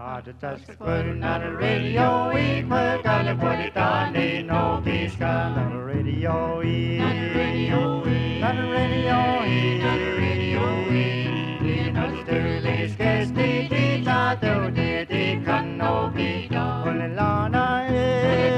Just putting on the radio, we put on the body down, they know peace come on the radio, on the radio, on the radio, on the radio, you know the Sterling's case, they thought they can no be done. When the Lana is,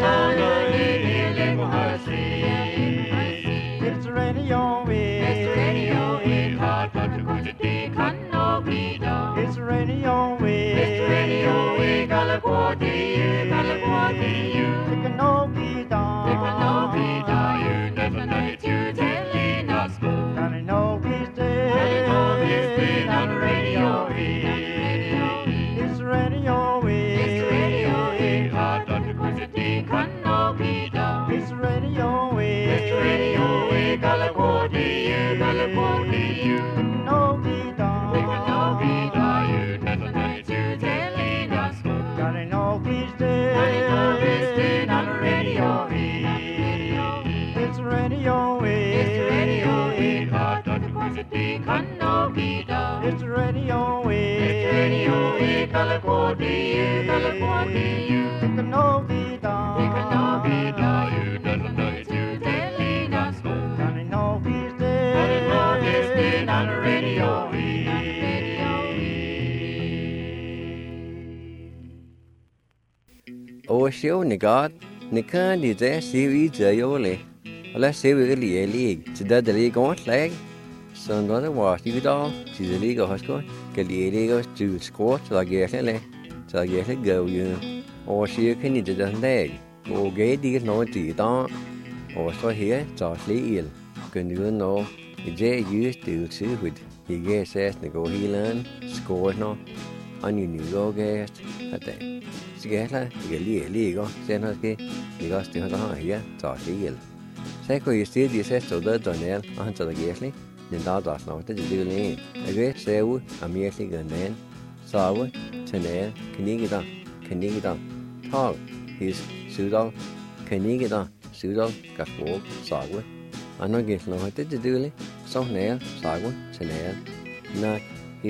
it's the radio, it's the radio, it's hard but the good they can no be done. It's the radio, it's the radio, we gotta go to you, it can no be done. It can no be done, you never know it, you telling us go. Gotta know he's dead, on the radio, it's the radio, it's the radio, hard but the good they can no be done. It's the radio, it's the radio, we gotta go to you, it can no be done. It can no be done, you never know it, you telling us go. Gotta know he's dead, on the radio, it's the radio, it's the radio, hard but the good they can no be done. It's the radio, it's the radio, we gotta go to you, it can no be done. It can no be done, you never know it, you telling us go. Gotta know he's dead, on the radio. Ô siêu nè God, nè can đi ra siêu ý chơi ô lệ, là siêu ý lì lì, chỉ đã lì con leg, xong đó là quá siêu đó, chỉ lì cái hết coi, cái lì cái chữ squat là ghé lệ, là ghé lệ gầu như, ô siêu cái này chỉ đã đây, ô ghé đi cái nó chỉ đó, ô sao here cho lì yên, cái nữa nó, cái dễ use từ xứ huyết, cái ghé sẽ nè go healing, squat nó, anh như go ghé, hết đấy. Cái là cái lì có xem thôi cái có tiếng nó hỏi á cho cái gì sẽ có ý đi sẽ số đó rồi nè anh cho cái gì nên đó đó nó tới đi lên cái sale America gần đến sao á cho nên cái đó thằng his sử dụng cái đó sử dụng các bộ sao á anh nói cái nó tới đi lên xong nè sao á cho nên nó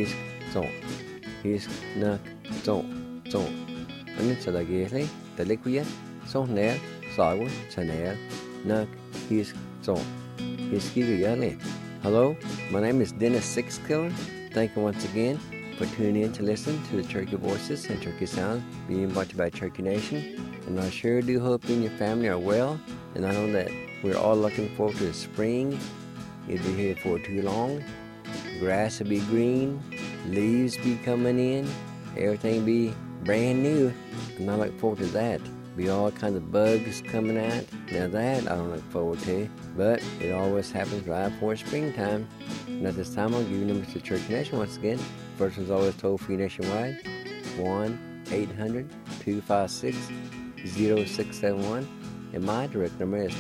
his nó trộn anh sẽ là cái gì? Tại lấy quý á, xong nè, sao quá, sao nè, nè, his song, his key này. Hello, my name is Dennis Sixkiller. Thank you once again for tuning in to listen to the Turkey Voices and Turkey Sounds being brought to you by Turkey Nation. And I sure do hope you and your family are well. And I know that we're all looking forward to the spring. It'll be here for too long. Grass will be green, leaves be coming in, everything be brand new, and I look forward to that. Be all kinds of bugs coming out. Now that I don't look forward to, but it always happens right before springtime. And at this time, I'll give you numbers to Church Nation once again. First one's always toll free nationwide, 1-800-256-0671. And my direct number is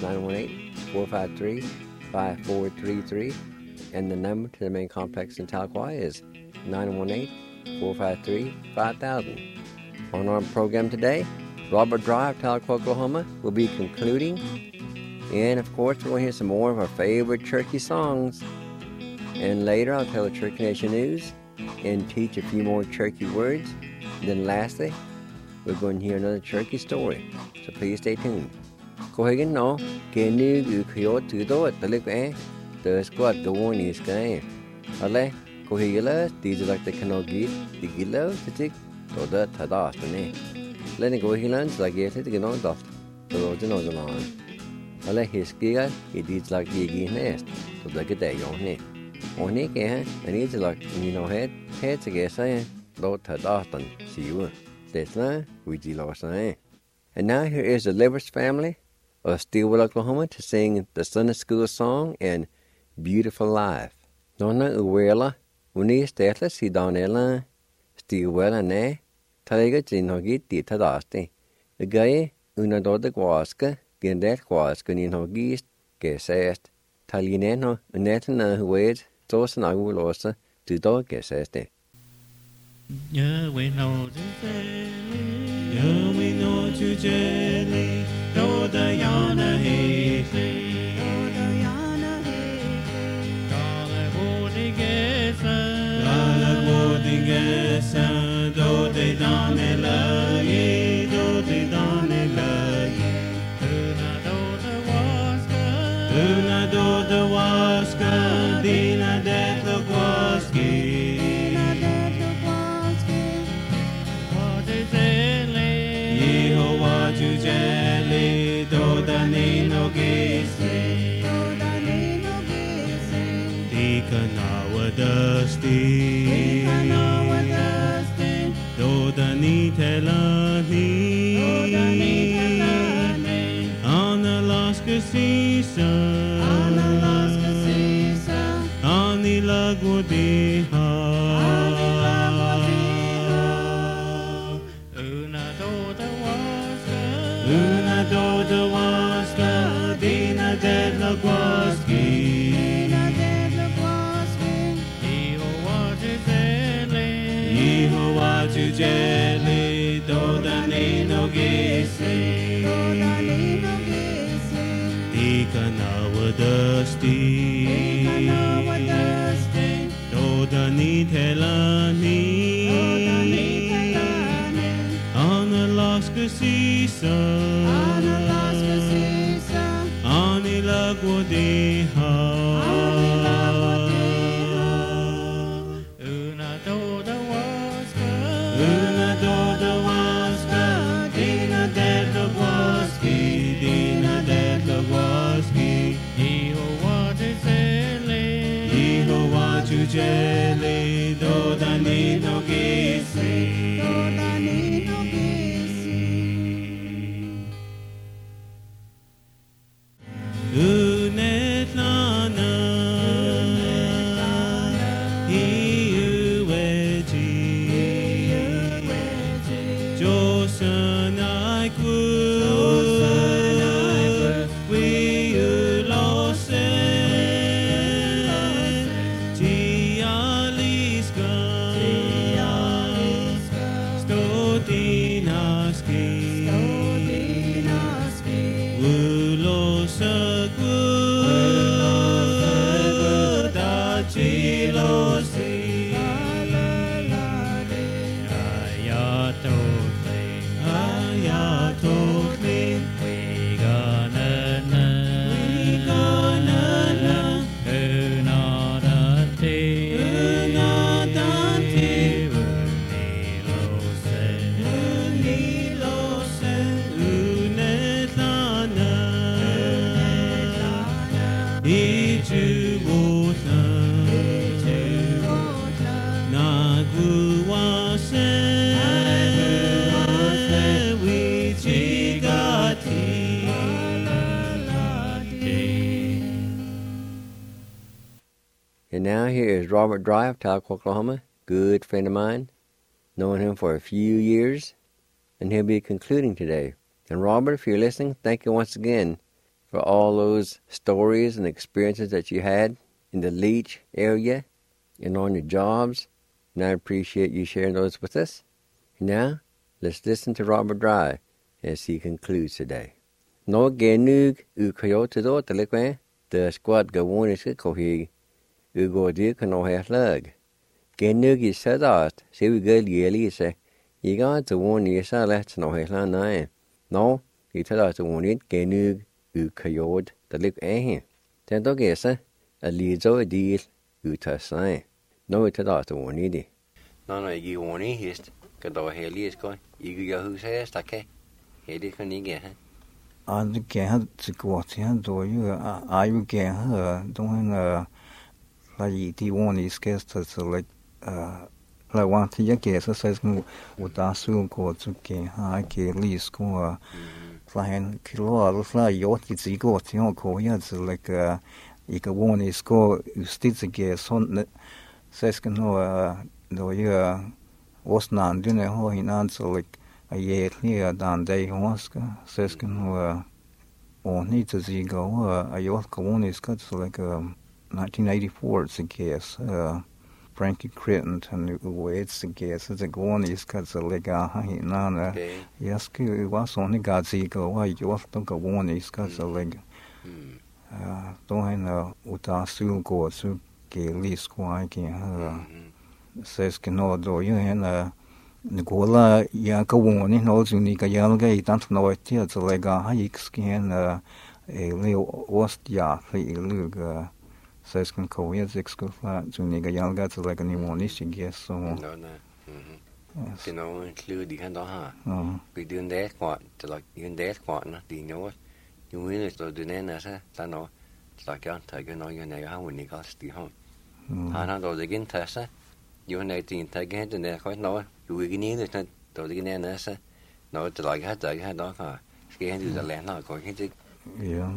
918-453-5433. And the number to the main complex in Tahlequah is 918-453-5000. On our program today, Robert Drive, Tahlequah, Oklahoma, will be concluding. And, of course, we're going to hear some more of our favorite Turkey songs. And later, I'll tell the Turkey Nation news and teach a few more Turkey words. And then lastly, we're going to hear another Turkey story. So please stay tuned. Cô hay gắn nó, kể như gửi khuyết thứ tốt, ta lực ế, tớ squat go on is cái. Ở đây, cô hay gắn là, tí dù lạc ta khăn ổ ghi, tí ghi lâu, tí tích, tổ đợt thả đỏ cho nè. Lên này cô hay gắn là ghé thế cái nó đọc, tổ đợt cho nó cho nó. Ở đây, hít kia, cái tí dù lạc ghi nè, tổ đợt cái đại dòng nè. Ở này kìa, anh ấy dù lạc nhìn nó hết cho ghé xe, đợt thả đỏ tần xíu. That's not, we do lost. And now here is the Livers family of Steelwood, Oklahoma, to sing the Sunday School song and Beautiful Life. Donna Uwela, Uni Stella, si Donella, Steelwell, ne, Taliga Jinhogi, Tita Dasti. The guy, una dota guasca, Gendet guasca, in Hogist, Gesest, Talineno, Netana, who waits, Tosan Agulosa, to dog Geseste. Nhớ we know to jelly, no the yana hate, Dala Bodigesa, do de dame sti do da ni telani on Alaska season on the lagodi ha una do da waska dina de lagwaski Jeli do da ni no gisi Ika na wadasti do da ni telani on Alaska season on ilagwadi ha Jeli do da ni no gisi Unet lana iueji Josan aikwu And now here is Robert Dry of Tahlequah, Oklahoma, good friend of mine, known him for a few years, and he'll be concluding today. And Robert, if you're listening, thank you once again for all those stories and experiences that you had in the Leech area and on your jobs, and I appreciate you sharing those with us. And now, let's listen to Robert Dry as he concludes today. No genug u coyote do Tahlequah, the squad go one is cohig. Go dear can no have leg. Genug is said out, say we go yearly say, you got to one year so let's no have land. No, he tell us to one it genug u coyote the lick eh. Then dog is a lizo a deal u to sign. No, it tell us to one it. No, you one hist, could do haley is going. You go who says, okay. He can you get her. I can't go to you. I can her doing like the one is guest like one to your guess says would assume go to get I can least go flying kilo fly yacht it's ego to your call yes like you can one is go stitch guess on says no you was not doing a whole in answer like a year clear than they was says no need to see go a yacht one is got like 1984 it's a guess Frankie Critton and it's a guess it's a one is got a leg nana yes it was only got see go why you have to go one is got a leg don't know uta su go su ke list kwa ke says que no do you and Nicola ya ka one no zu ni ka ya ga I don't know it it's a leg hikes can a leo was ya look says can call yes school flat to nigga young got to like a new one is guess so no you know include the hand ha we doing that what to like you that what no do you know you win it to do na sa ta no like ya ta you know you know how when you got the home ha na do the again test you and I think again to the quite no you can either to the nasa no to like had dog scan to the land now going to Yeah,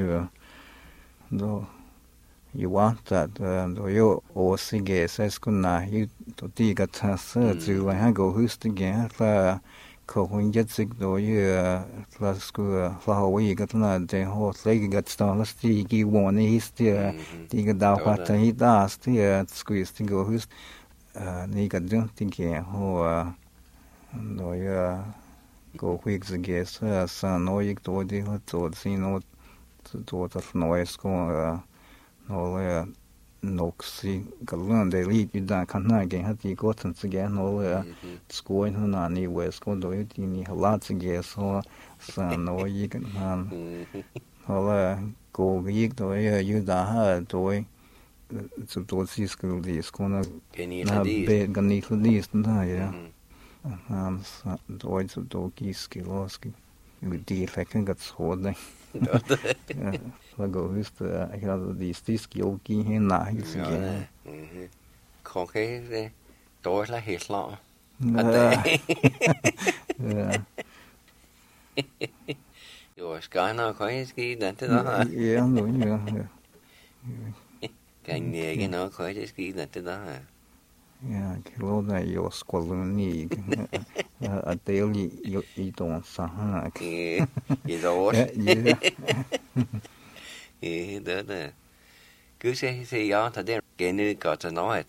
do you want that do you or sige says good na you to dig at us to I go who's to get ko hun jet sig do you plus go for we got na the whole thing got started sticky one is the dig da what he does the squeeze to go who's ni got don't think ho do you go quick the guess no you do the to see no to the noise go no noxi galun de li da kana ge hat I got and again no school in any west go do it in lots of guess so no you can hola go week do you da ha do to see school this corner na be gani to this da ya do it to kiskiloski with the effect got so da go who's the I got these skill key in na có cái tối là hết lọ rồi cái nào có cái đến thế đó hả cái nghề cái nó có cái đến thế đó hả cái lô này có squalony a daily you don't sa gì rồi đó nè cứ xe gió thật đấy cái nơi có cho nói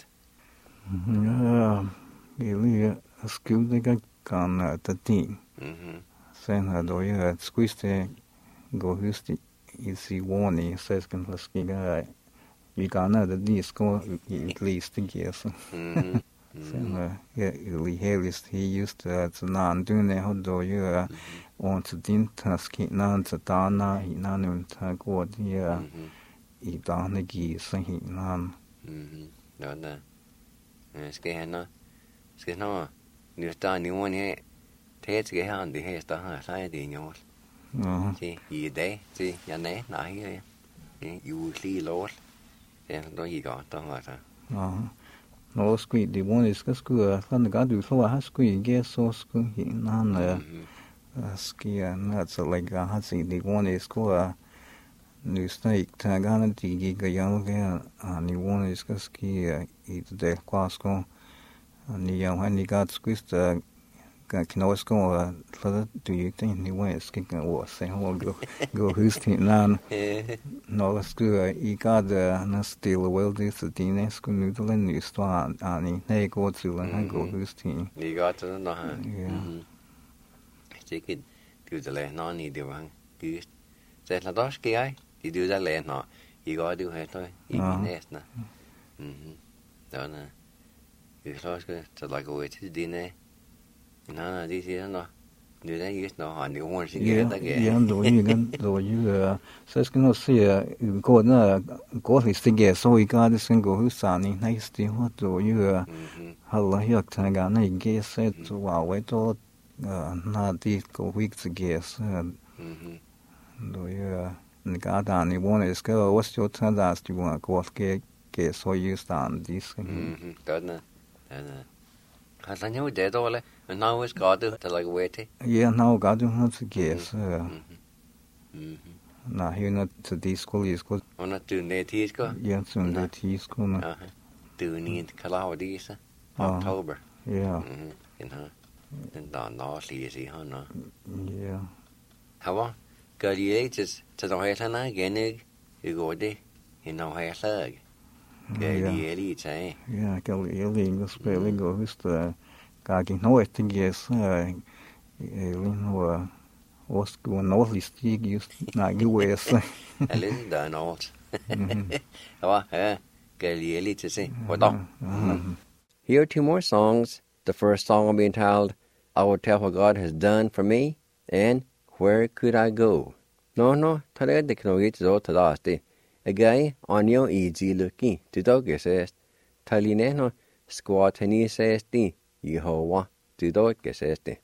cái này skill cái con the team sen là đối squeeze go hust is warning says can plus cái you gonna the disco at least guess sen really heavy he used to non do ne how do you want to din task non to dana he non ta go dia I dana gi sa he non đó nè cái nó nếu ta nếu mà nhé thế cái hàng thì hết ta sai thì nhau chứ gì đấy chứ nhà này nãy cái usually lost thế nó gì đó tao hỏi sao no squeeze the one is squeeze fan ga du so ha squeeze get so squeeze he non ski not like ha see the one is squeeze new snake ta ga na ti ga yang ga ni one is ski I the class go ni yang ha ni ga squeeze cái nó có là do you think ni way is kicking was say how go who's team nan no let's go I got na still well this the next go new the new store ani hey go to and go who's team ni got to nó ha chỉ cái điều gì là nó ni điều hàng cứ sẽ là đó cái ai thì điều ra lẽ nó chỉ có điều hết thôi business nè đó nè cái đó cáiจะ like way to đi nè nó đi thì nó điều đấy ít nó hỏi nếu muốn xin cái đó cái rồi như sẽ cái nó sẽ có nó có thì xin cái số cái đó xin có sản này này thì họ rồi như là hiện tại cái này cái sẽ vào với đó na đi có week cái rồi cái đó này muốn là cái what's your time thì muốn có cái số you sản đi đó nè là nhau để đó là now is got to like wait yeah now got to have to guess na here not to this school is good ona từ này thì có yeah soon the tea school na từ này kalau đi sa October yeah in ha then da nó gì ha nó yeah how cái gì just to know hết na cái này cái gọi đi you know hay là cái gì đi chạy yeah cái gì nó spelling go just cái nói tiếng yes linh hoa osku northeast just na US Alin da north how cái gì đi chạy what đó Here are two more songs. The first song will be entitled I Will Tell What God Has Done For Me and Where Could I Go? No, tale de knogi zo tadasti. Agay onyo easy looking to dog says taline no squatani says di Yehovah to dog says di.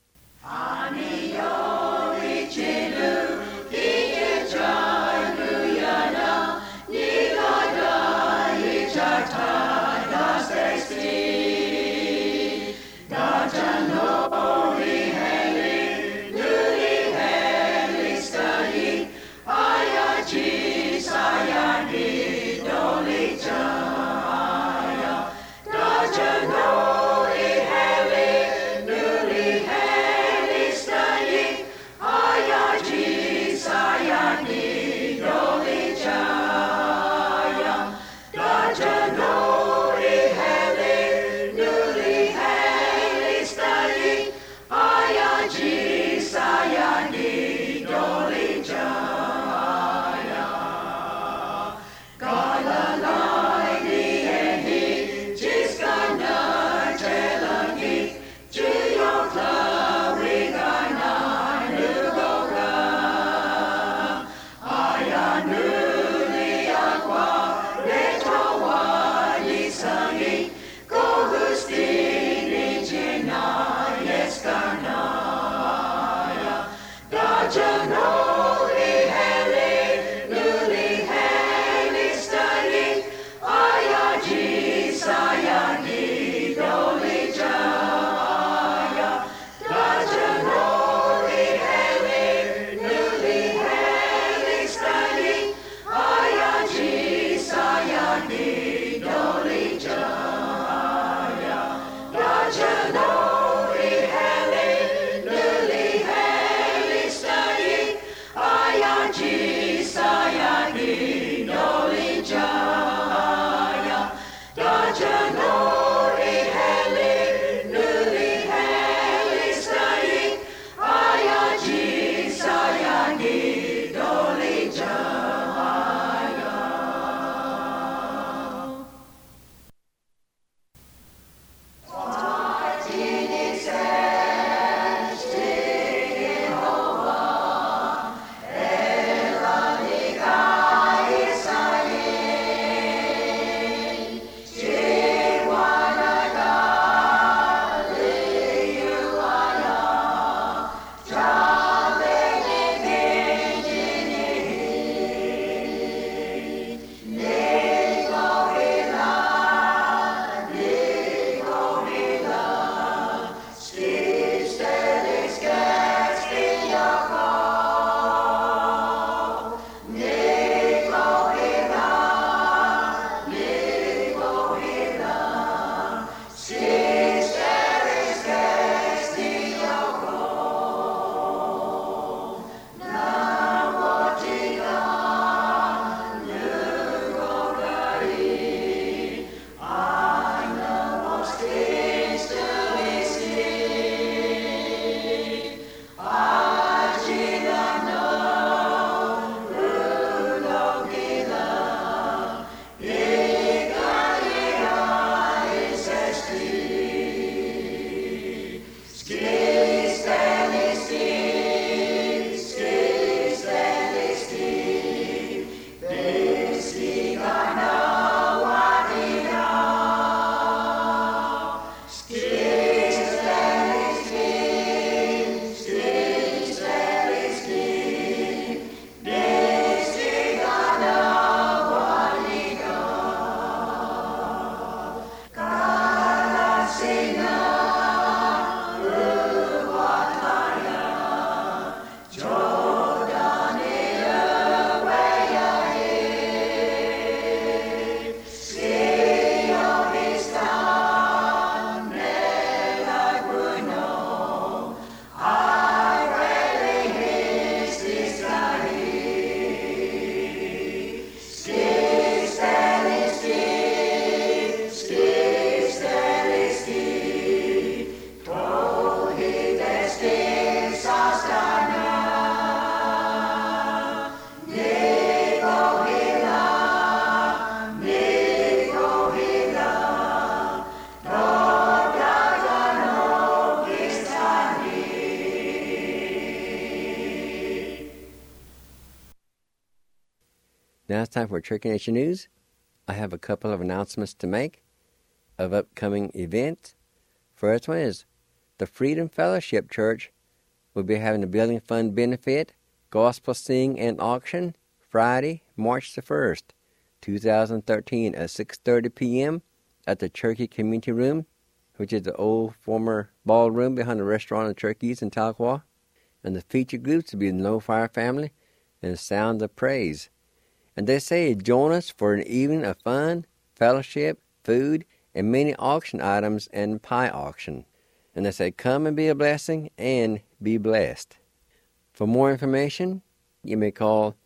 Now it's time for Cherokee Nation News. I have a couple of announcements to make of upcoming events. First one is the Freedom Fellowship Church will be having a Building Fund benefit, gospel sing and auction Friday, March the 1st, 2013 at 6:30 p.m. at the Cherokee Community Room, which is the old former ballroom behind the restaurant of Cherokee in Tahlequah. And the featured groups will be the No Fire Family and Sound of Praise. And they say join us for an evening of fun, fellowship, food, and many auction items and pie auction. And they say come and be a blessing and be blessed. For more information, you may call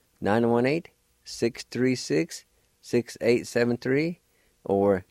918-636-6873 or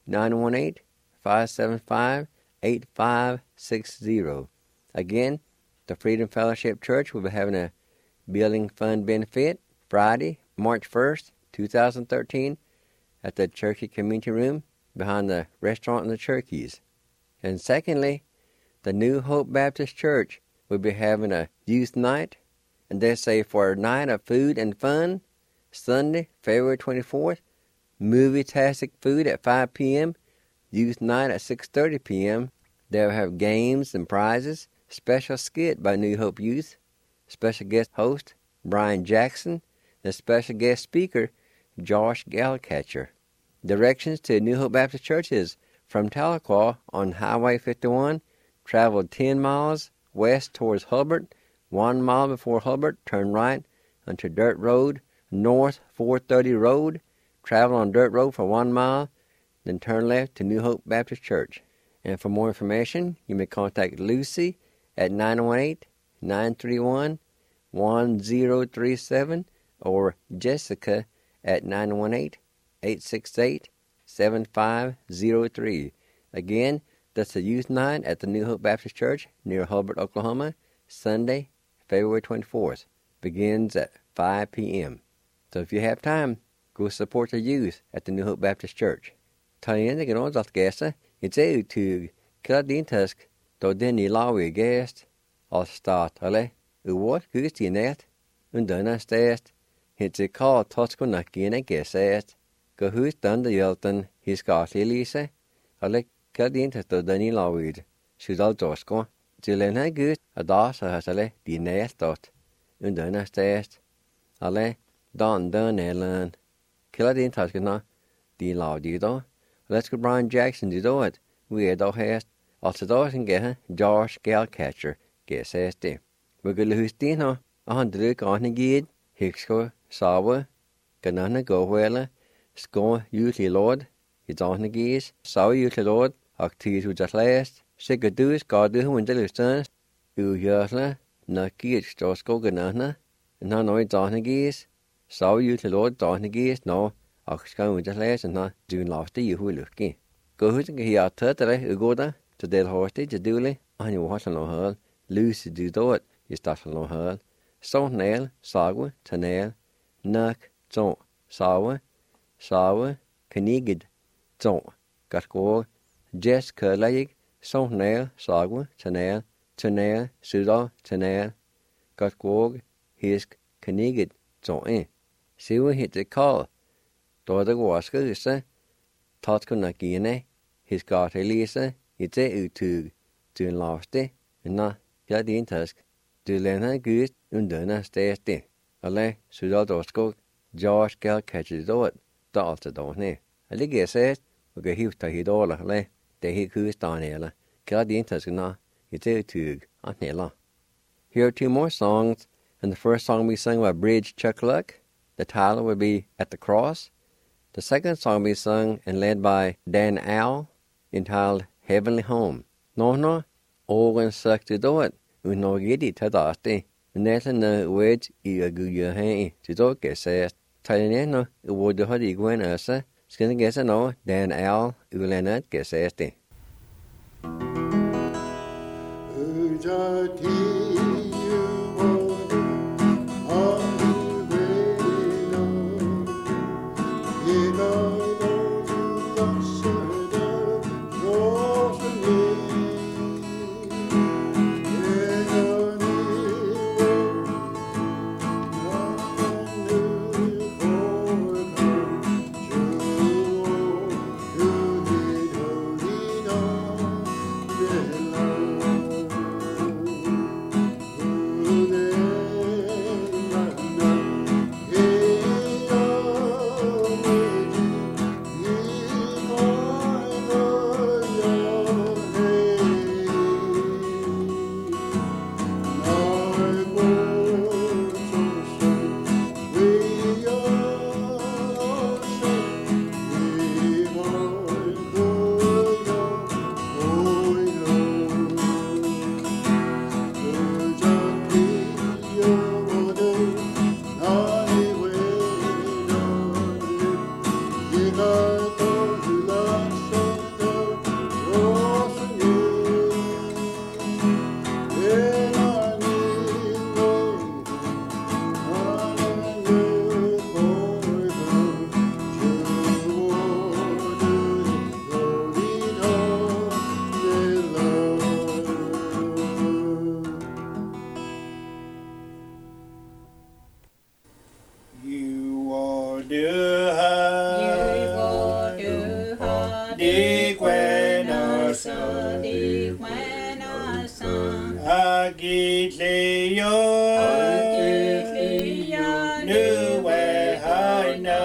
918-575-8560. Again, the Freedom Fellowship Church will be having a Building Fund benefit Friday, March 1st, 2013 at the Cherokee Community Room behind the restaurant in the Cherokees. And secondly, the New Hope Baptist Church will be having a youth night, and they say for a night of food and fun, Sunday, February 24th, movie-tastic food at 5 p.m., youth night at 6:30 p.m. They'll have games and prizes, special skit by New Hope Youth, special guest host Brian Jackson, and special guest speaker Josh Galcatcher. Directions to New Hope Baptist Church is from Tahlequah on Highway 51, travel 10 miles west towards Hulbert, 1 mile before Hulbert, turn right onto Dirt Road, north 430 Road, travel on Dirt Road for 1 mile, then turn left to New Hope Baptist Church. And for more information, you may contact Lucy at 918-931-1037 or Jessica at 918-868-7503. Again, that's the youth night at the New Hope Baptist Church near Hulbert, Oklahoma, Sunday, February 24th. Begins at 5 p.m. So if you have time, go support the youth at the New Hope Baptist Church. Talien kan ons att gästa, it's a utug, kladintask, då den I lawi gäst, all start, alle, what gust I nät, undana stest, it's a call toskonakina gäst, go hus danda hjälten, hiskatli lise, alle kladintask då den I lawid, sudal dosko, till en här gust, adasa hasale, di nät dot, undana stest, alle, dan elan, kladintaskna, di lawdi då, let's go Brian Jackson to do it. We had all hast, also those and get Josh Galcatcher, guess as day. We go lose dinner, Look on the gid, Hicksco, Sawa, Ganana go wella, Sco, usually Lord, it's on the geese, Sawa usually Lord, Octis who just last, Sick do's God do when the sons, Yasla, Nucky, Stosco Ganana, and now it's on the geese, Sawa usually Lord, on the geese, no. Oxcan with the last and not doing last day you will look in. Go who's here turtle, Ugoda, to dead hostage, a duly, on your water no hurl, loose to do it, you start no hurl. So nail, sagwa, tanail, nuck, zon, sawa, canigid, zon, got go, jess curlig, so nail, sagwa, tanail, sudo, tanail, got go, hisk, canigid, zon in. See we hit the call. Då det går skuse, tatt kunna gine, his got elise, it's a utug, to lafty, and na, yadin tusk, to lena gust, unduna stesti. Ale, sudadosko, Josh Galcatcher do it, dalta don't ne. A ligge says, we go hifta hidola, le, de he kustanela, yadin tusk na, it's a utug, anela. Here are two more songs, and the first song we sung by Bridge Chuck Luck. The title will be At the Cross. The second song will be sung and led by Dan Owl, entitled Heavenly Home. No, Owen suck to do it, no giddy tadasti, Nathan words I a good year hay, to do get says, Talinano, it would the hoodie gwen ursa, skin guess no, Dan Owl, Ulanat get says. Agitleyo Nuwe haina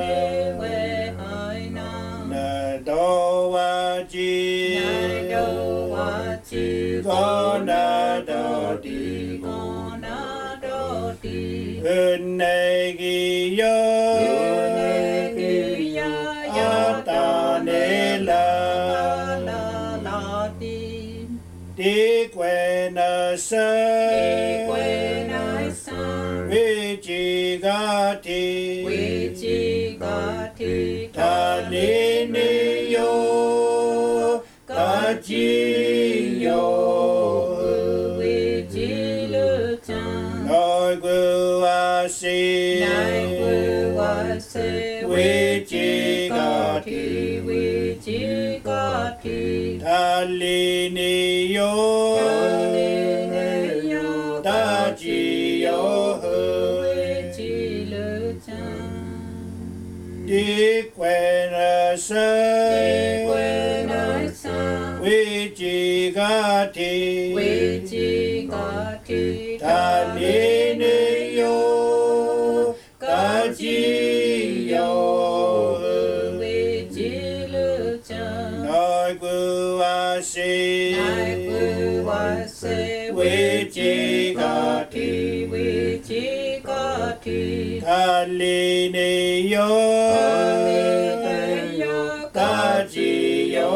Nadowaji Gona dodi Unegiyo Atanela Diquenasa Vichigati Taliniyo Kajiyo Naiguase Vichigati Taliniyo Tajiyo Diquenasa Vichigati Taliniyo Kajiyo Naiguase Vichigati Taliniyo Tajiyo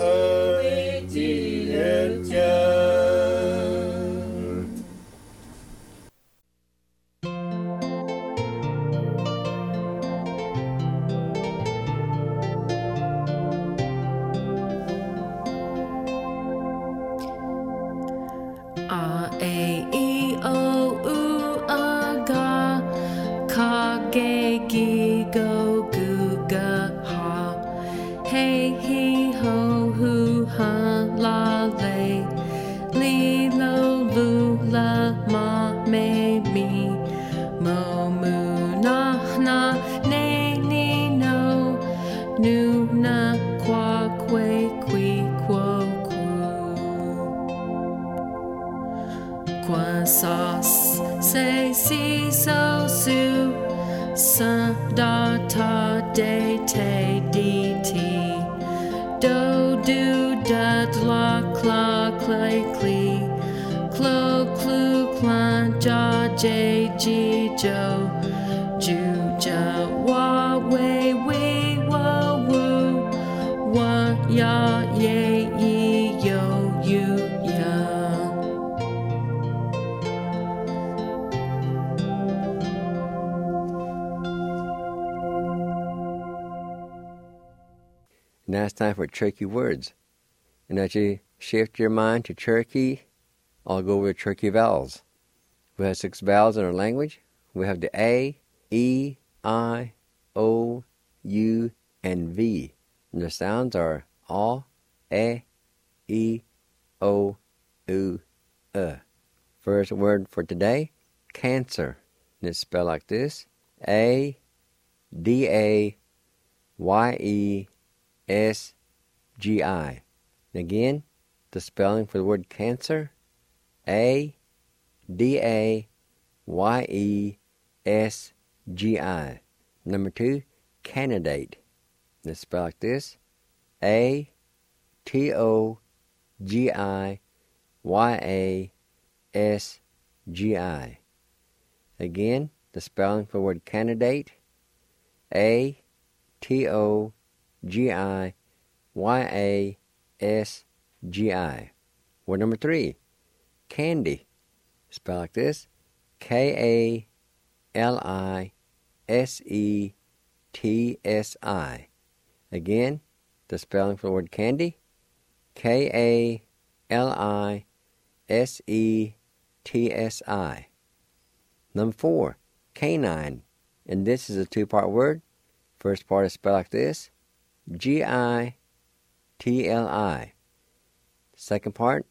Now it's time for Cherokee words. And as you shift your mind to Cherokee, I'll go over the Cherokee vowels. We have 6 vowels in our language. We have the A, E, I, O, U, and V. And the sounds are A, E, O, U, First word for today, cancer. And it's spelled like this: A-D-A-Y-E-S-G-I. Again, the spelling for the word cancer, A-D-A-Y-E-S-G-I. Number 2, candidate. It's spelled like this: A-T-O-G-I-Y-A-S-G-I. Again, the spelling for the word candidate, A-T-O-G-I-Y-A-S-G-I. Word number 3, candy. Spelled like this: K-A-L-I-S-E-T-S-I. Again, the spelling for the word candy, K-A-L-I-S-E-T-S-I. Number 4, canine. And this is a 2-part word. First part is spelled like this: G-I-T-L-I. Second part,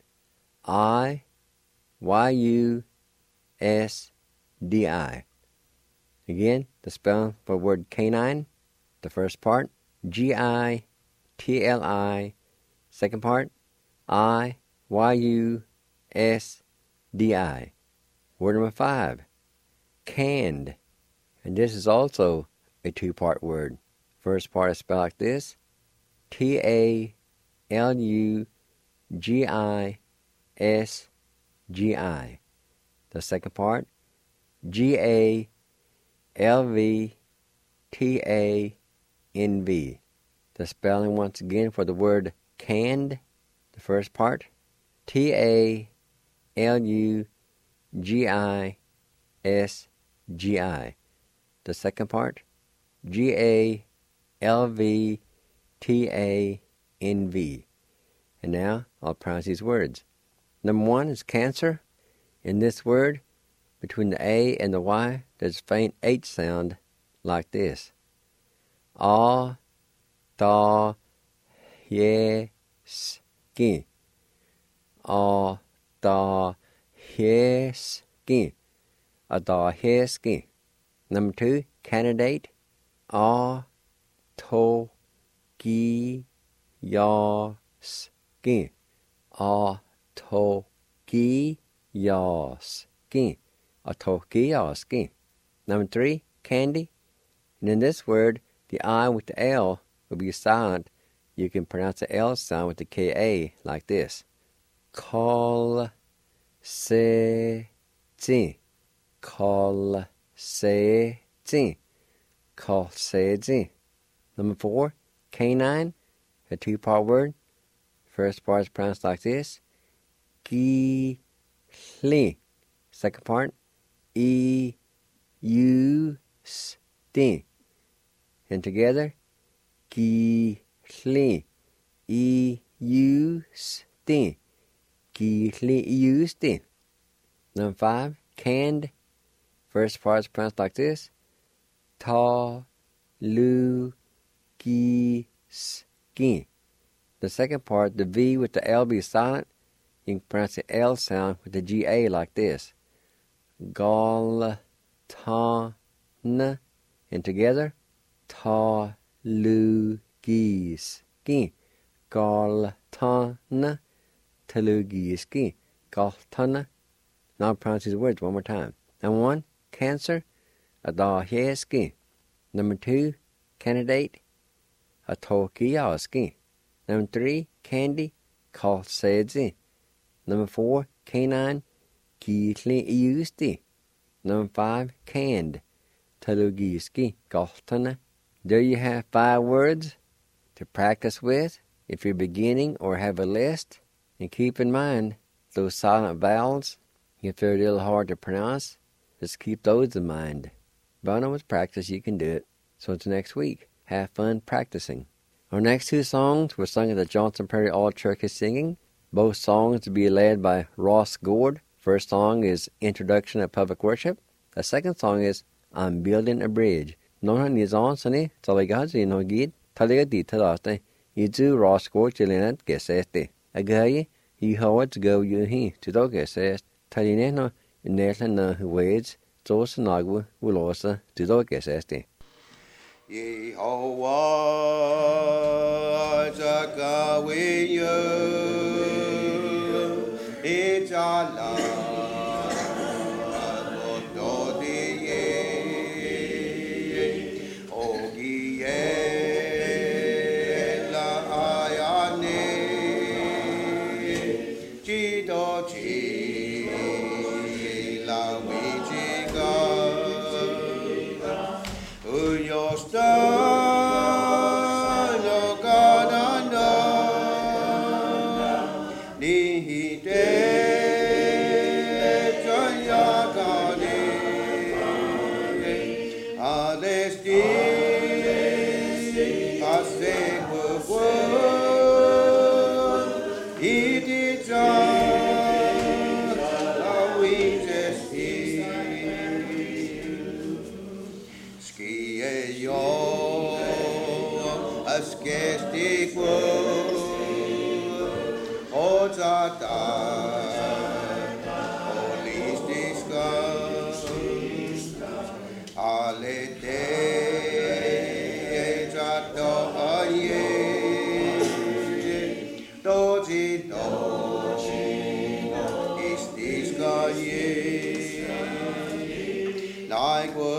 I-Y-U-S-D-I. Again, the spelling for the word canine. The first part, G-I-T-L-I. Second part, I-Y-U-S-D-I. Y-U-S-D-I. Word number 5, canned. And this is also a two-part word. First part is spelled like this, T-A-L-U-G-I-S-G-I. The second part, G-A-L-V-T-A-N-V. The spelling once again for the word canned. The first part, T-A-L-U-G-I-S-G-I. The second part, G-A-L-V-T-A-N-V. And now I'll pronounce these words. Number 1 is cancer. In this word, between the A and the Y, there's a faint H sound like this. A, ta, ye, ski. A, ta, ye, ski. A, ta, ye, ski. Number 2, candidate. A, to, gi, ya, ski. A, to, gi, ya, ski. A, to, gi, ya, ski. Number 3, candy. And in this word, the I with the L will be silent. You can pronounce the L sound with the K-A like this. Kol, se, ti. Kol, se, ti. Kol, se, ti. Number 4, canine. A two-part word. First part is pronounced like this. Ki, li. Second part, e, u, s, ti. And together, ki, li. E, u, s, ti. Ki, li, u, s, ti. Number 5, canned. First part is pronounced like this. Ta, lu, ki, ski. The second part, the V with the L be silent. You can pronounce the L sound with the G-A like this. Gal, ta, n. And together, ta, lu, gi, ski. Gal, ta, n. Ta, lu, gi, ski. Gal, ta, n. Now I'll pronounce these words one more time. Number 1, cancer. A, da, he, ski. Number 2, candidate. A, to, ki, ya, ski. Number 3, candy. Kal, se, zi. Number 4, canine. Ki, li, u, sti. Number 5, canned. Talugi, ski, galtana. There you have 5 words to practice with if you're beginning or have a list. And keep in mind, those silent vowels, if they're a little hard to pronounce, just keep those in mind. But with practice, you can do it. So until next week, have fun practicing. Our next 2 songs were sung at the Johnson Prairie All-Turkey Singing. Both songs will be led by Ross Gord. First song is Introduction of Public Worship. The second song is I'm Building a Bridge. Nona nizan sani talagazi no gid talagadi talate. Izu Ross Gord chilinet geseste. Agaye you howard go you he to dog gesest. Talineno netla na wades. Zos nagwa wulosa to dog geseste. Yehovah Zakawiyu Ijala Adododiye Ogiye La Ayane Chidochi La Wichiga Uyostano Gananda Nihite Jayagani Alesti Asehuwa Idija Awitesti Skiyo Askestiku Ojata Holistiska Alete Jato Aye Doji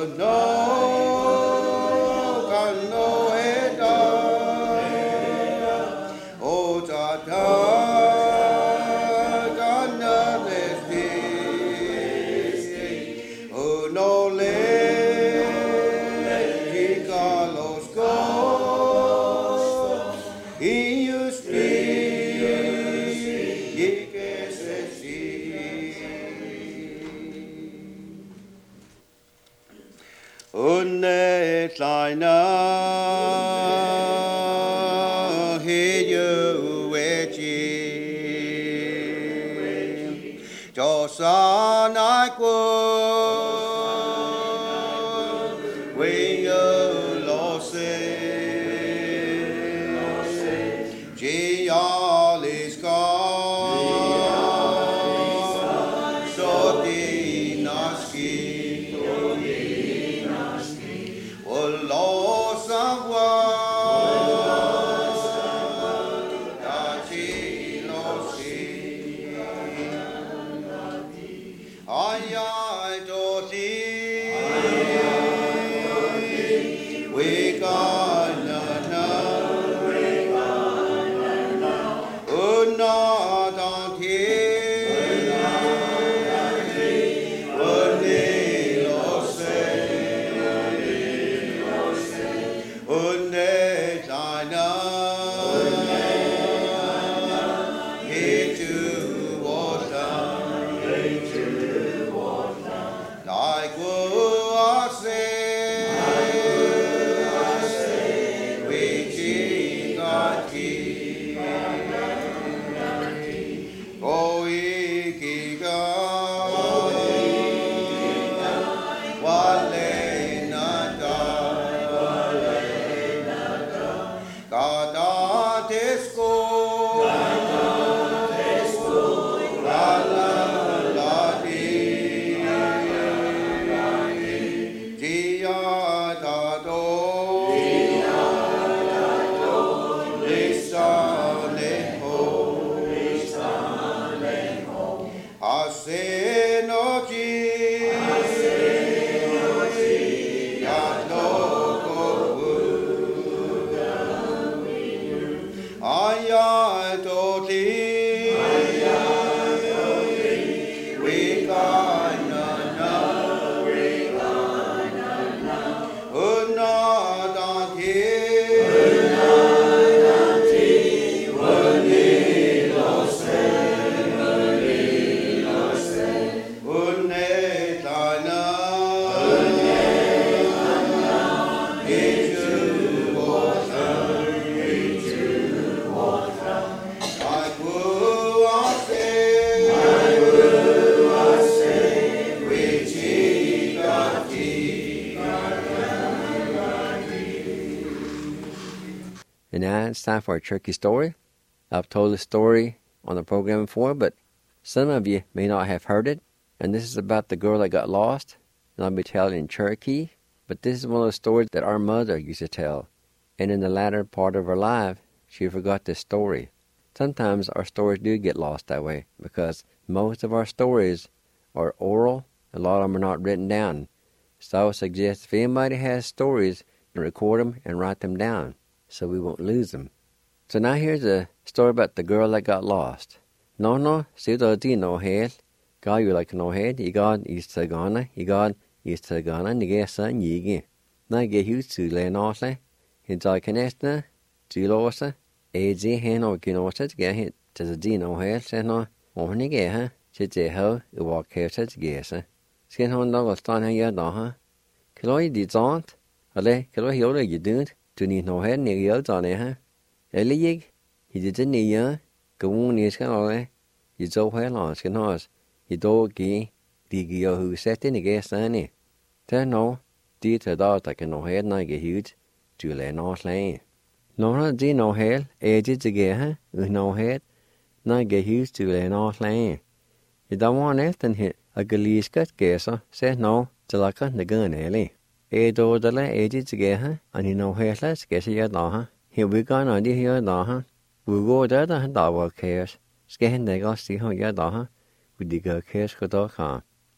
And now it's time for a turkey story. I've told the story on the program before, but some of you may not have heard it. And this is about the girl that got lost. And I'll be telling in Cherokee. But this is one of those stories that our mother used to tell. And in the latter part of her life, she forgot this story. Sometimes our stories do get lost that way because most of our stories are oral. A lot of them are not written down. So I would suggest if anybody has stories, record them and write them down so we won't lose them. So now here's a story about the girl that got lost. No, see the D no head. God you like no head. You got East Ghana. You got East Ghana. You get son yigi. Now get used to learn all that. It's all connected. Julosa. AG hen or kinosa to get hit to the D no head. Say no. When you get her, sit there how you walk here to get her. Skin on dog stand here down. Kilo did aunt. Ale kilo here you don't. To need no head near you on there. Elig. He didn't near. Go on near sky. You so well on skin horse. You dog gee. Digio who set in the gas any. Tell no. Did the dog like no head not get huge. To lay no lane. No, did no head. Edges to get her. With no head. Not get huge to lay no lane. You don't want anything hit. A galease cut gasser. Said no. Till I cut the gun early. Do the lay edges to get her. And you know hair let's get your daughter. Here we gone on the here daughter. We go there and dog cares. Scan they got see how your daughter. With the girl cares for dog car.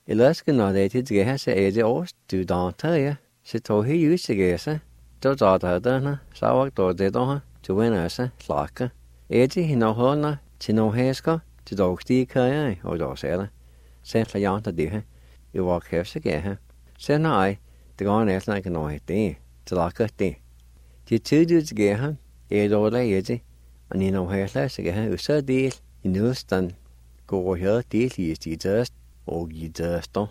Ellers når det til det her, så det også du danter, ja. Så tog he just det så. Så der der, så var det der, du vinder så slakke. Det hende hånden til nogle hæsker, til dog stikker, og der ser det. Så jeg jante det her. Jeg var kæft her. Så nej, det går næsten ikke noget det. Så lakker det. De tidligt sker her, dårligt det. Og ni nogle hæsler, så her så del i nødstand. Går her del i stidest og i dørster.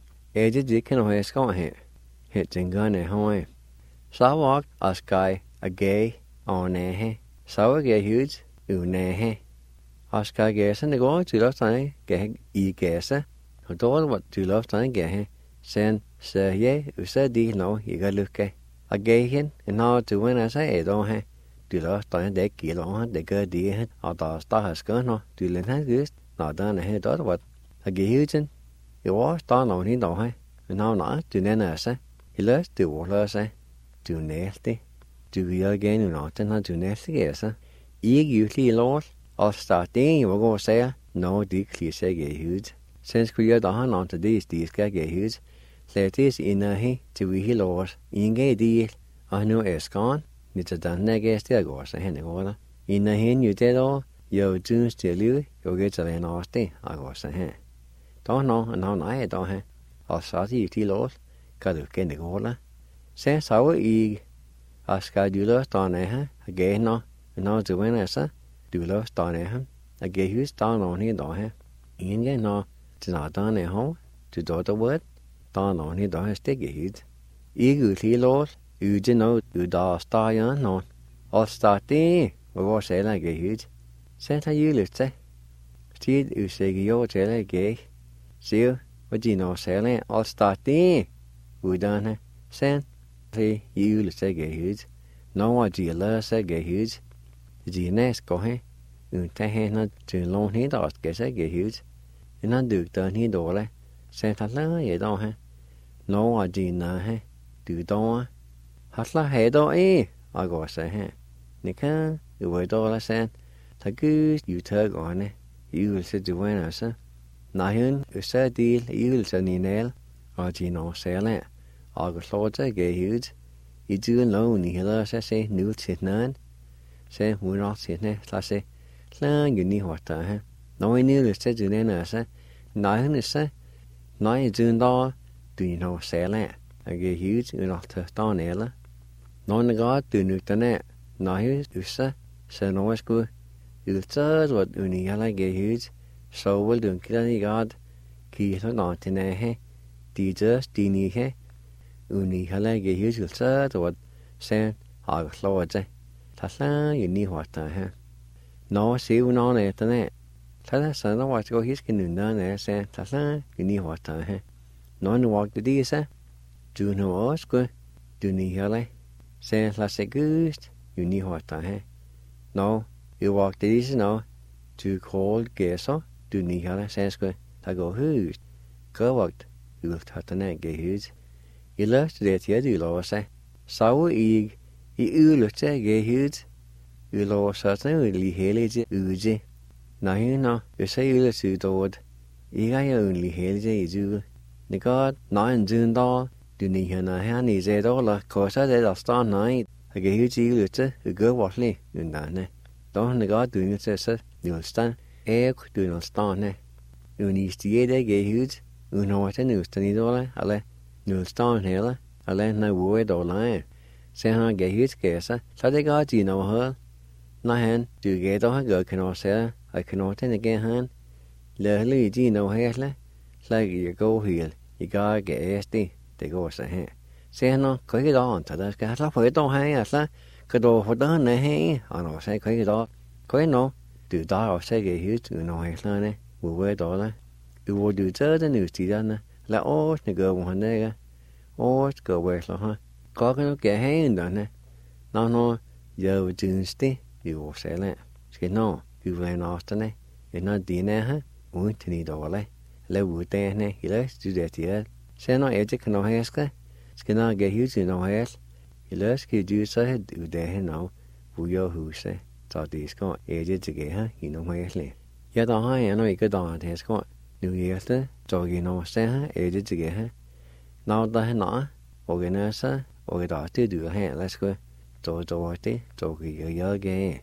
Det kan noget hæsker her. Helt tænker jeg høj. Så var og sky og gav og næhe. Så var jeg højt næhe. Og skal gassen det går til loftet gav i gasse. Og då var til loftet gav. Sen så jeg så det nå ikke lykke. Og gav hen en år til when sig då her. Du loftet det gælder det gør det her. Og der står skøn og du den her gæst. Når der her dot var. Og gav højt. Jeg var der nogen hen då her. Men nej, du nænder sig. Ellers det var sig. Du næste. Du vil gerne nå den her du næste gasse. Ikke virkelig lort. Og start det, hvor går sager, når det klier sig i hovedet. Sen skulle jeg da have noget til det, de skal i hovedet. Lad det ind her til vi hele året. Ingen del, og nu er skåren. Lidt af den der gæst, der går sig hen i gården. Inden hen jo det år, jeg synes til livet, jeg gør til en års det, og går sig hen. Der er nogen nej, der her. Og så er det til året, kan du kende gården. Sen så I, og skal du løse der her, og gav når du vinder sig. Du vil også stå ned ham, og gav hus der nogen her der her. Ingen når til når der ned ham, til der der der nogen her der her stikker hit. Ikke ud til lort, uden noget, ud der står jeg nogen. Og start det, hvor vores eller gav hit. Så tager jeg lyst til. Stil usikker jo til at gav. Se, hvad de når sælger, og start det, uden her. Sen, så jeg lyst til at gav hit. Når de lader sig gav hit. De næste går her, uden at hende til nogen helt også skal sig give ud. Inden du der en helt dårlig, så tager lader jeg der her. Når de nær her, du der, har slag her der og går sig her. Nikker, du var dårlig sen, så Gud, du tager gående, i ydelse du vinder sig. Når hun så del i ydelsen i næl, og de når særlig, og går slår sig give ud. I dyren loven i heller sig se nu til den så hun har set ned, så slang jo ni hårdt der her. Når jeg nyder til du nænder sig, nej hun er så, når jeg dyren der, du når særlig, og jeg hivet uden at tage der næler. Når jeg gør, du nøgter ned, når jeg så når jeg skulle, udtaget, hvor du heller ikke hivet, så vil du ikke gøre, kigge når til nær her, de dørs, de ni her, uden heller ikke hivet, udtaget, hvor sen har slået sig. Tasla jo ni hårdt der her. Når ser hun nogen efter det, så der sådan der var til at hiske nødder, når jeg sagde, tasla jo ni hårdt der her. Når nu walkte det så, du nu også gå, du ni heller, så lad sig gøst, jo ni hårdt der her. Når jeg walkte det så når, du kål gæsser, du ni heller, så skal der gå højst. Gå vagt, udtaget den af gæst. Jeg løste det til at du lover sig, så I yderligere til at give hit. Vi lover sådan ud lige hele til ude. Når hun så yderligere til dårligt. Ikke er jeg egentlig hele til i ude. Det gør, når en dyden der, du nyhender her i det dårlig, korser det der står nøjt. Og give hit til yderligere til, at gøre vores liv underne. Da hun gør, du nødt til så nødstand. Jeg du nødt stående. Uden i stiger det give hit. Uden over til nødstand i dårlig, eller nødstand heller. Eller når vi er dårlig. Så han gav hytskæsser, så det gør de når højt. Når han, du gav dog han gør kanorsære, og kanorten gav han. Lad lige de når hæsle, så jeg går helt. I gør gav det går så her. Så han, kan ikke dog, så der skal have slå på et år her, så kan du få den her, og når så kan ikke dog. Kan ikke nå, du der også gav hyt, når hæslerne, hvor er dårlig. Hvor du tager den udstiderne, lad årsene gøre, hvor han ikke. Års gør væsler her. Kokken og gav hagen denne. Når jeg vil dynes det, vi var selv. Skal nå, vi vil have en afstande. Når din er her, uden til ni dårlig. Lad ud dagene, eller studere til alt. Så når jeg kan nå hæske, skal når gav hyt til når hæs. Eller skal du så have ud dagen af, hvor jeg huset. Så det skal jeg til gav her i når hæsle. Ja, der har jeg nu ikke dårligt hæsker. New Year cho gi no se ha e de ge ha now da na organizer or da te du ha let's go to te to gi ya ge.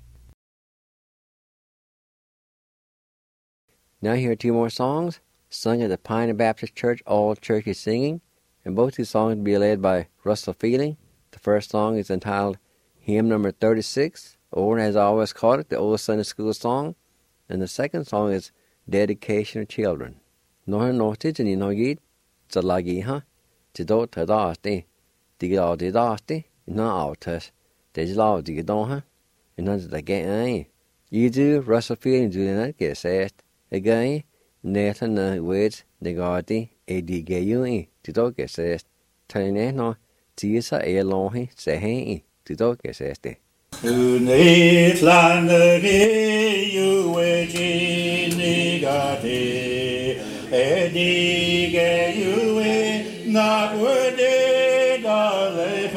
Now here are two more songs sung at the Pioneer Baptist Church All Churches Singing, and both these songs will be led by Russell Feeling. The first song is entitled Hymn Number 36, or as I always called it, the old Sunday School song, and the second song is Dedication of Children. No te ni no gid za lagi ha te do ta da te di ga de da te na out test de la di ga ha and then the game you do Russell Feeling do not get said again Nathan words the gadi e di ga you te do get said tane no ti sa e long he se he te do get said Unit land you we ni gadi e ge you not worthy da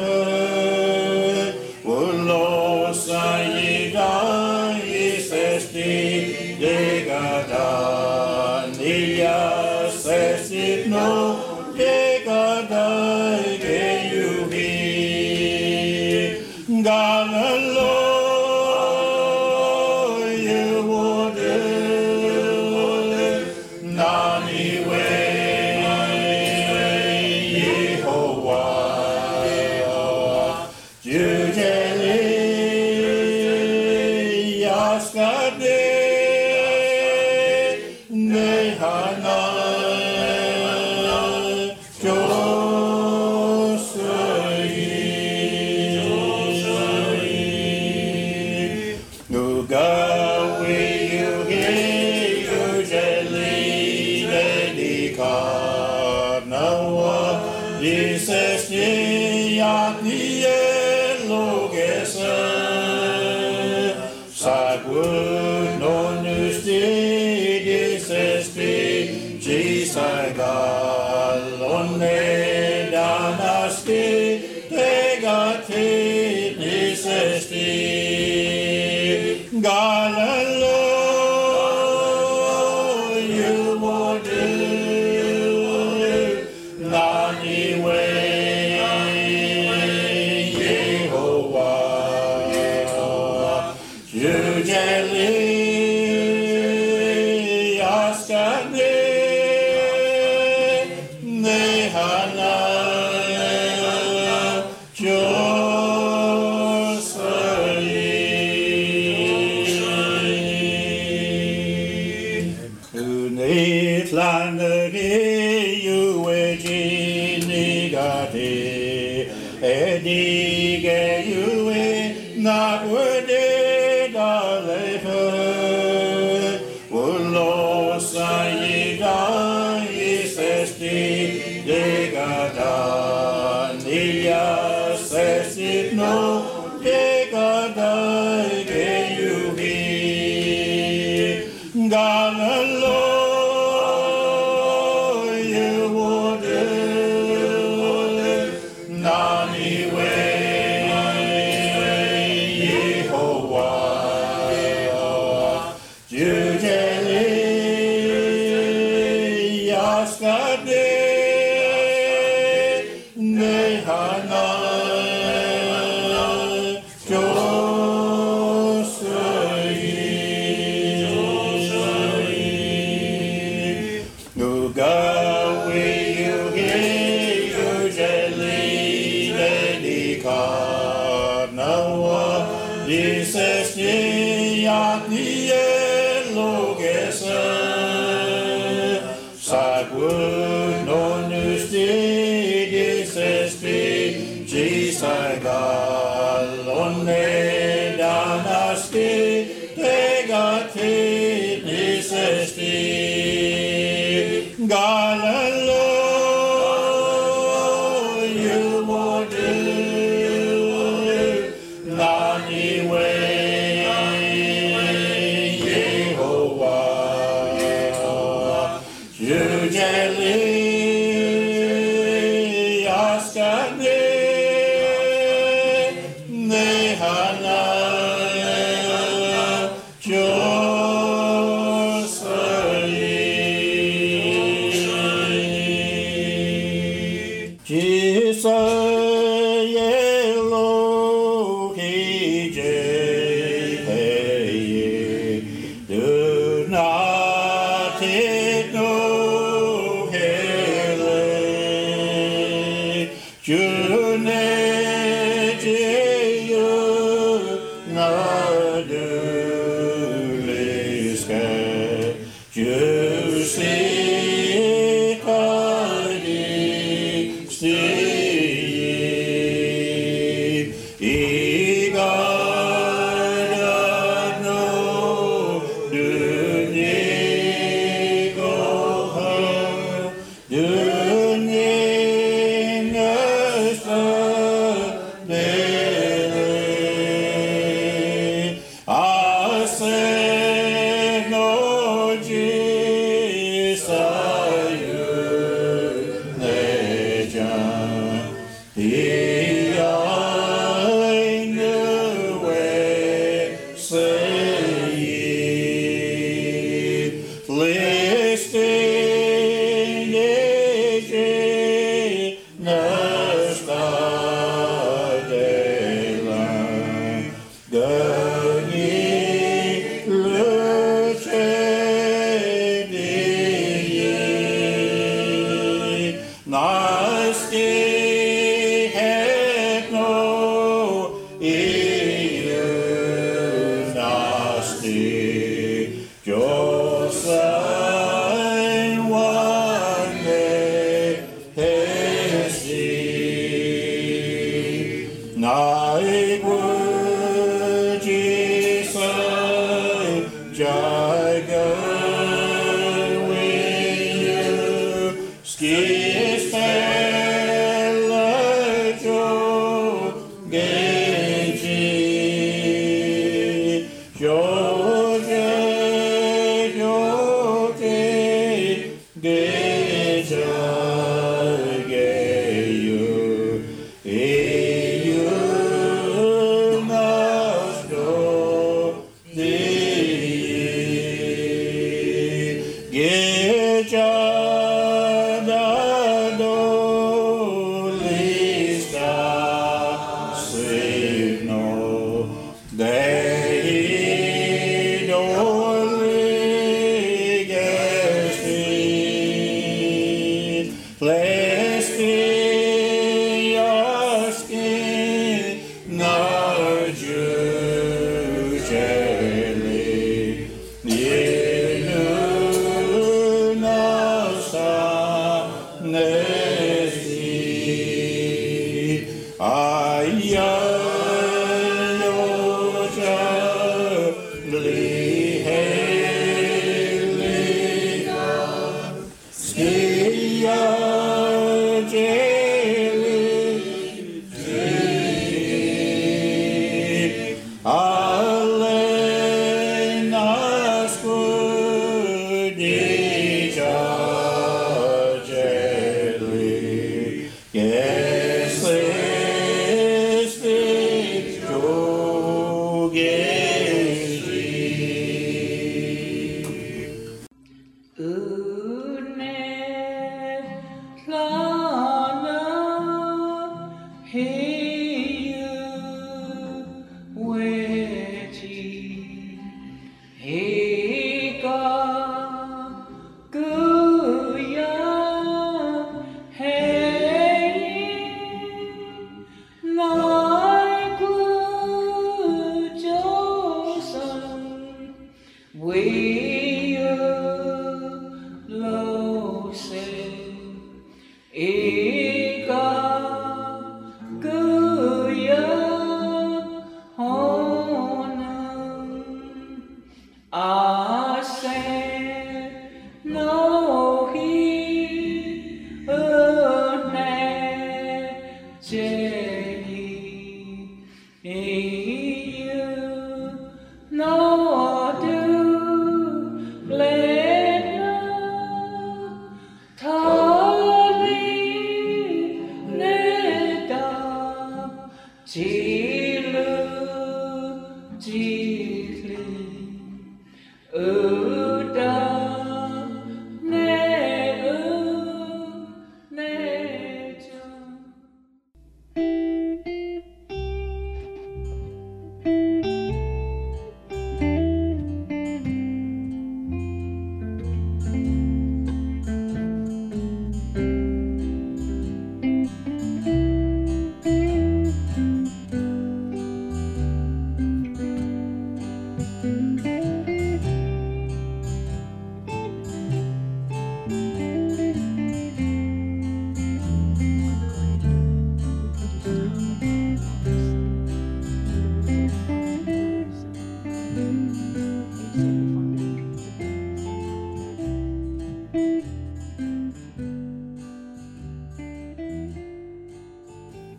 le lo sai da is esti de gada ni ya se no de gada ge you be gala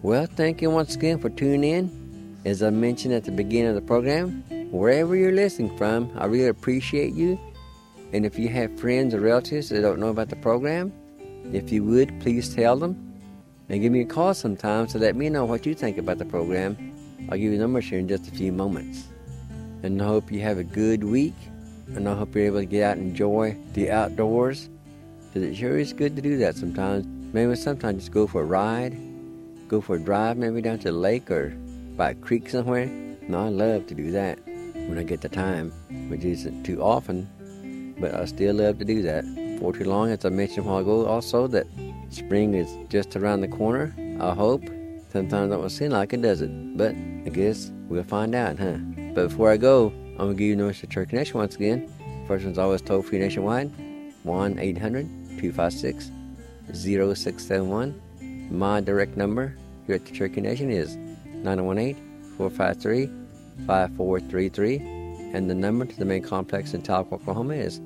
Well, thank you once again for tuning in. As I mentioned at the beginning of the program, wherever you're listening from, I really appreciate you. And if you have friends or relatives that don't know about the program, if you would, please tell them. And give me a call sometime to let me know what you think about the program. I'll give you numbers here in just a few moments. And I hope you have a good week. And I hope you're able to get out and enjoy the outdoors. Because it sure is good to do that sometimes. Maybe sometimes just go for a ride. Go for a drive maybe down to the lake or by a creek somewhere. No, I love to do that when I get the time, which isn't too often. But I still love to do that. For too long, as I mentioned a while ago also, that spring is just around the corner, I hope. Sometimes it don't seem like it, does it? But I guess we'll find out, huh? But before I go, I'm going to give you notice of Church Connection once again. First one's always toll-free nationwide, 1-800-256-0671. My direct number here at the Church Connection is 918-453-5433. And the number to the main complex in Tahlequah, Oklahoma is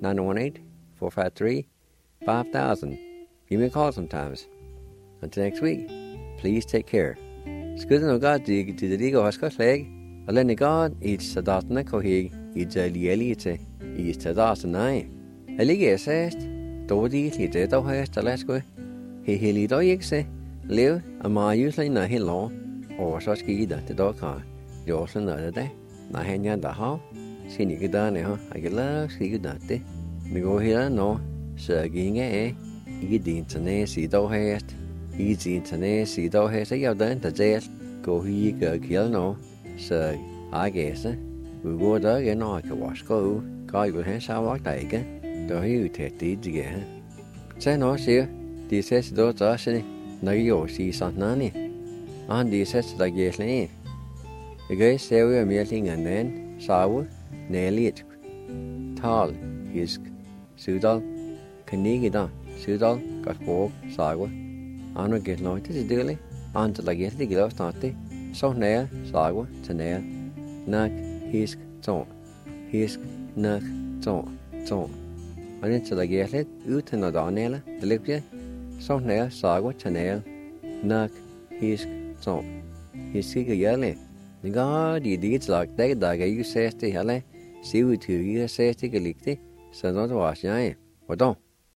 918-453-5000. Give me a call sometimes. Until next week, please take care. Skutten og God, til det ligger hos godt leg. Og længe God, i sadatene kohig, i jalielite, i sadatene. Jeg ligger sæst, dog de lite dog højst og læsko. Hele dog ikke se, lev, og meget juslig når hele år. Og så skal I da til dog har. Det er også noget det. Når han jeg der har, sin ikke der ne har. Jeg kan lade skal ikke der det. Vi går her nå, så gik af. I din internet sig dog højst. I din internet sig dog højst. Jeg der der det. Gå hi gør kill nå. Så jeg gæster. Vi går der igen og kan vaske ud. Går I vil have så vagt der ikke. Der er jo tæt det igen. Så nå siger de sætter dog der så når I jo siger sådan noget. Og de sætter der gæster ind. Jeg ser jo mere ting end den, savu, næligt, tal, hisk, sydal, kanigida, sydal, gasbog, sagu. Andre gæt noget til det, andre der gæt det gælder snart det, så nær, sagu, til nær, nak, hisk, tårn, hisk, nak, tårn. Og den der gæt lidt, ud til noget andet, det ligger, så nær, sagu, til nær, nak, hisk, tårn, hisk ikke gælder. God, die dit lag dag you says te hele, see we to you says te gelikte, so not was jij. Wat dan?